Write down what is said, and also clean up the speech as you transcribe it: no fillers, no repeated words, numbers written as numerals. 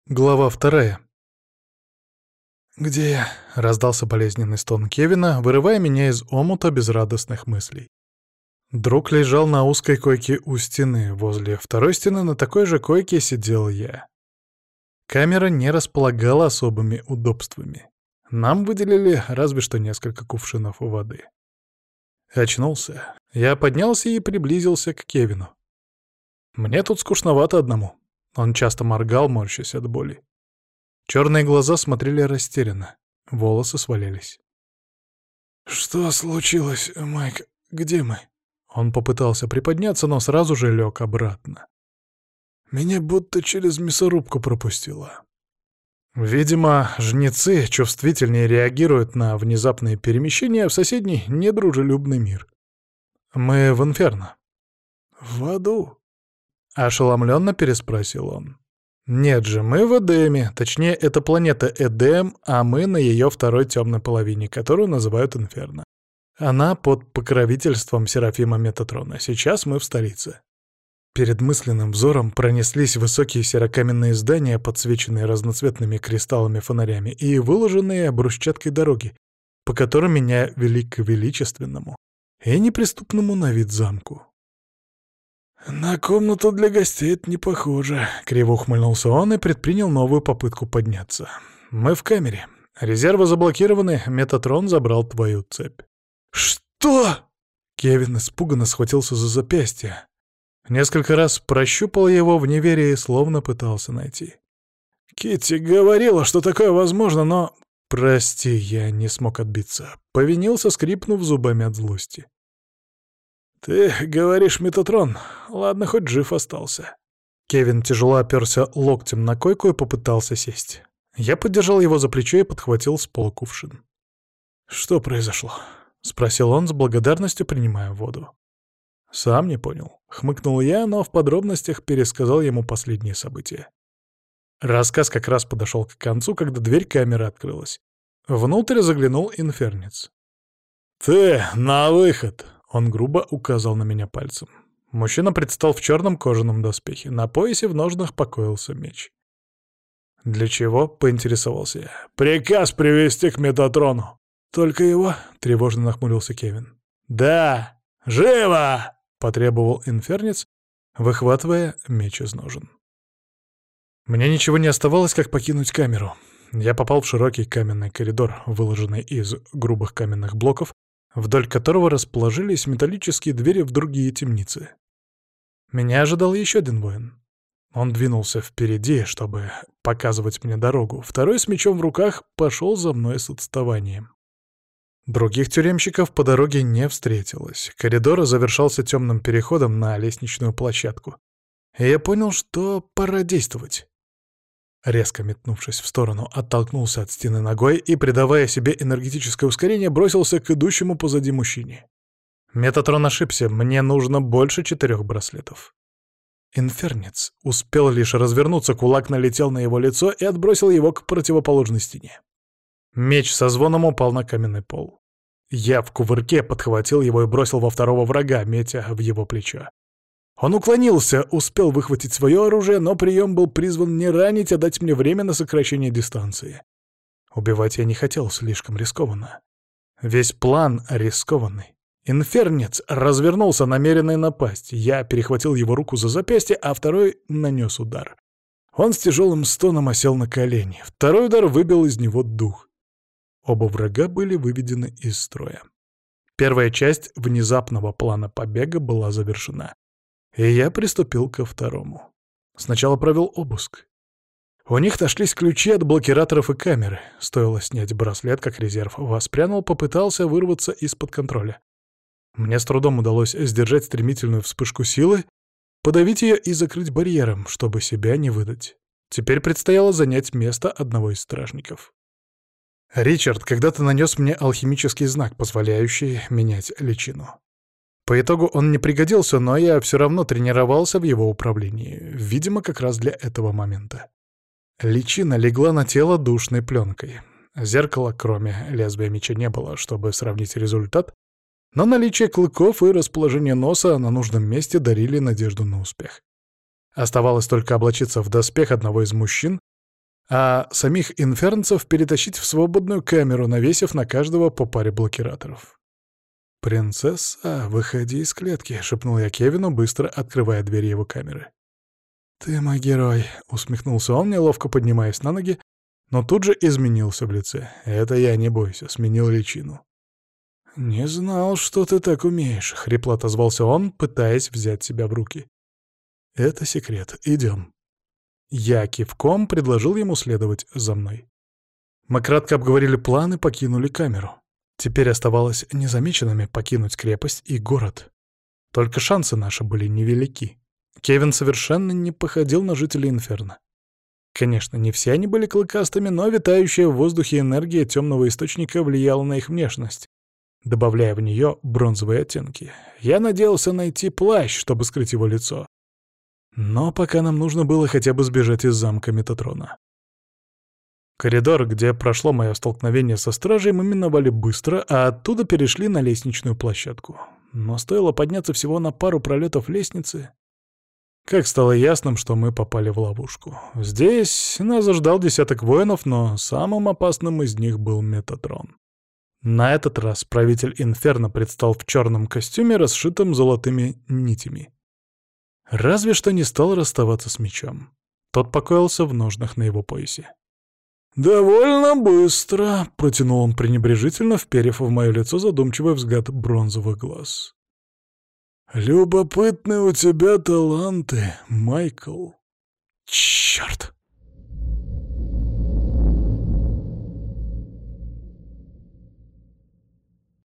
Глава 2. «Где я?» — раздался болезненный стон Кевина, вырывая меня из омута безрадостных мыслей. Друг лежал на узкой койке у стены, возле второй стены на такой же койке сидел я. Камера не располагала особыми удобствами. Нам выделили разве что несколько кувшинов воды. Очнулся. Я поднялся и приблизился к Кевину. Мне тут скучновато одному. Он часто моргал, морщась от боли. Черные глаза смотрели растерянно. Волосы свалились. «Что случилось, Майк? Где мы?» Он попытался приподняться, но сразу же лег обратно. Меня будто через мясорубку пропустило. Видимо, жнецы чувствительнее реагируют на внезапные перемещения в соседний недружелюбный мир. Мы в Инферно. В аду? Ошеломленно переспросил он. Нет же, мы в Эдеме, точнее, это планета Эдем, а мы на ее второй темной половине, которую называют Инферно. Она под покровительством Серафима Метатрона. Сейчас мы в столице. Перед мысленным взором пронеслись высокие серокаменные здания, подсвеченные разноцветными кристаллами-фонарями, и выложенные брусчаткой дороги, по которым меня вели к величественному и неприступному на вид замку. «На комнату для гостей это не похоже», — криво ухмыльнулся он и предпринял новую попытку подняться. «Мы в камере. Резервы заблокированы, Метатрон забрал твою цепь». «Что?» Кевин испуганно схватился за запястье. Несколько раз прощупал его в неверии, словно пытался найти. «Китти говорила, что такое возможно, но...» «Прости, я не смог отбиться». Повинился, скрипнув зубами от злости. «Ты говоришь, Метатрон. Ладно, хоть жив остался». Кевин тяжело оперся локтем на койку и попытался сесть. Я поддержал его за плечо и подхватил с пола кувшин. «Что произошло?» — спросил он с благодарностью, принимая воду. «Сам не понял», — хмыкнул я, но в подробностях пересказал ему последние события. Рассказ как раз подошел к концу, когда дверь камеры открылась. Внутрь заглянул инфернец. «Ты на выход!» — он грубо указал на меня пальцем. Мужчина предстал в черном кожаном доспехе. На поясе в ножнах покоился меч. «Для чего?» — поинтересовался я. «Приказ привести к Метатрону». «Только его?» — тревожно нахмурился Кевин. «Да! Живо!» — потребовал инфернец, выхватывая меч из ножен. Мне ничего не оставалось, как покинуть камеру. Я попал в широкий каменный коридор, выложенный из грубых каменных блоков, вдоль которого расположились металлические двери в другие темницы. Меня ожидал еще один воин. Он двинулся впереди, чтобы показывать мне дорогу. Второй с мечом в руках пошел за мной с отставанием. Других тюремщиков по дороге не встретилось. Коридор завершался темным переходом на лестничную площадку. И я понял, что пора действовать. Резко метнувшись в сторону, оттолкнулся от стены ногой и, придавая себе энергетическое ускорение, бросился к идущему позади мужчине. Метатрон ошибся, мне нужно больше 4 браслетов. Инфернец успел лишь развернуться, кулак налетел на его лицо и отбросил его к противоположной стене. Меч со звоном упал на каменный пол. Я в кувырке подхватил его и бросил во второго врага, метя в его плечо. Он уклонился, успел выхватить свое оружие, но прием был призван не ранить, а дать мне время на сокращение дистанции. Убивать я не хотел, слишком рискованно. Весь план рискованный. Инфернец развернулся, намеренный напасть. Я перехватил его руку за запястье, а второй нанес удар. Он с тяжелым стоном осел на колени. Второй удар выбил из него дух. Оба врага были выведены из строя. Первая часть внезапного плана побега была завершена. И я приступил ко второму. Сначала провел обыск. У них нашлись ключи от блокираторов и камеры. Стоило снять браслет, как резерв воспрянул, попытался вырваться из-под контроля. Мне с трудом удалось сдержать стремительную вспышку силы, подавить ее и закрыть барьером, чтобы себя не выдать. Теперь предстояло занять место одного из стражников. Ричард когда-то нанес мне алхимический знак, позволяющий менять личину. По итогу он не пригодился, но я все равно тренировался в его управлении, видимо, как раз для этого момента. Личина легла на тело душной пленкой. Зеркала, кроме лезвия меча, не было, чтобы сравнить результат, но наличие клыков и расположение носа на нужном месте дарили надежду на успех. Оставалось только облачиться в доспех одного из мужчин, а самих инфернцев перетащить в свободную камеру, навесив на каждого по паре блокираторов. «Принцесса, выходи из клетки», — шепнул я Кевину, быстро открывая дверь его камеры. «Ты мой герой», — усмехнулся он, неловко поднимаясь на ноги, но тут же изменился в лице. «Это я, не бойся», — сменил личину. «Не знал, что ты так умеешь», — хрипло отозвался он, пытаясь взять себя в руки. «Это секрет. Идем». Я кивком предложил ему следовать за мной. Мы кратко обговорили планы, покинули камеру. Теперь оставалось незамеченными покинуть крепость и город. Только шансы наши были невелики. Кевин совершенно не походил на жителей Инферно. Конечно, не все они были клыкастыми, но витающая в воздухе энергия темного источника влияла на их внешность, добавляя в нее бронзовые оттенки. Я надеялся найти плащ, чтобы скрыть его лицо. Но пока нам нужно было хотя бы сбежать из замка Метатрона. Коридор, где прошло мое столкновение со стражей, мы миновали быстро, а оттуда перешли на лестничную площадку. Но стоило подняться всего на пару пролетов лестницы, как стало ясным, что мы попали в ловушку. Здесь нас ждал десяток воинов, но самым опасным из них был Метатрон. На этот раз правитель Инферно предстал в черном костюме, расшитом золотыми нитями. Разве что не стал расставаться с мечом. Тот покоился в ножнах на его поясе. «Довольно быстро», — протянул он пренебрежительно, вперев в мое лицо задумчивый взгляд бронзовых глаз. «Любопытные у тебя таланты, Майкл». «Чёрт!»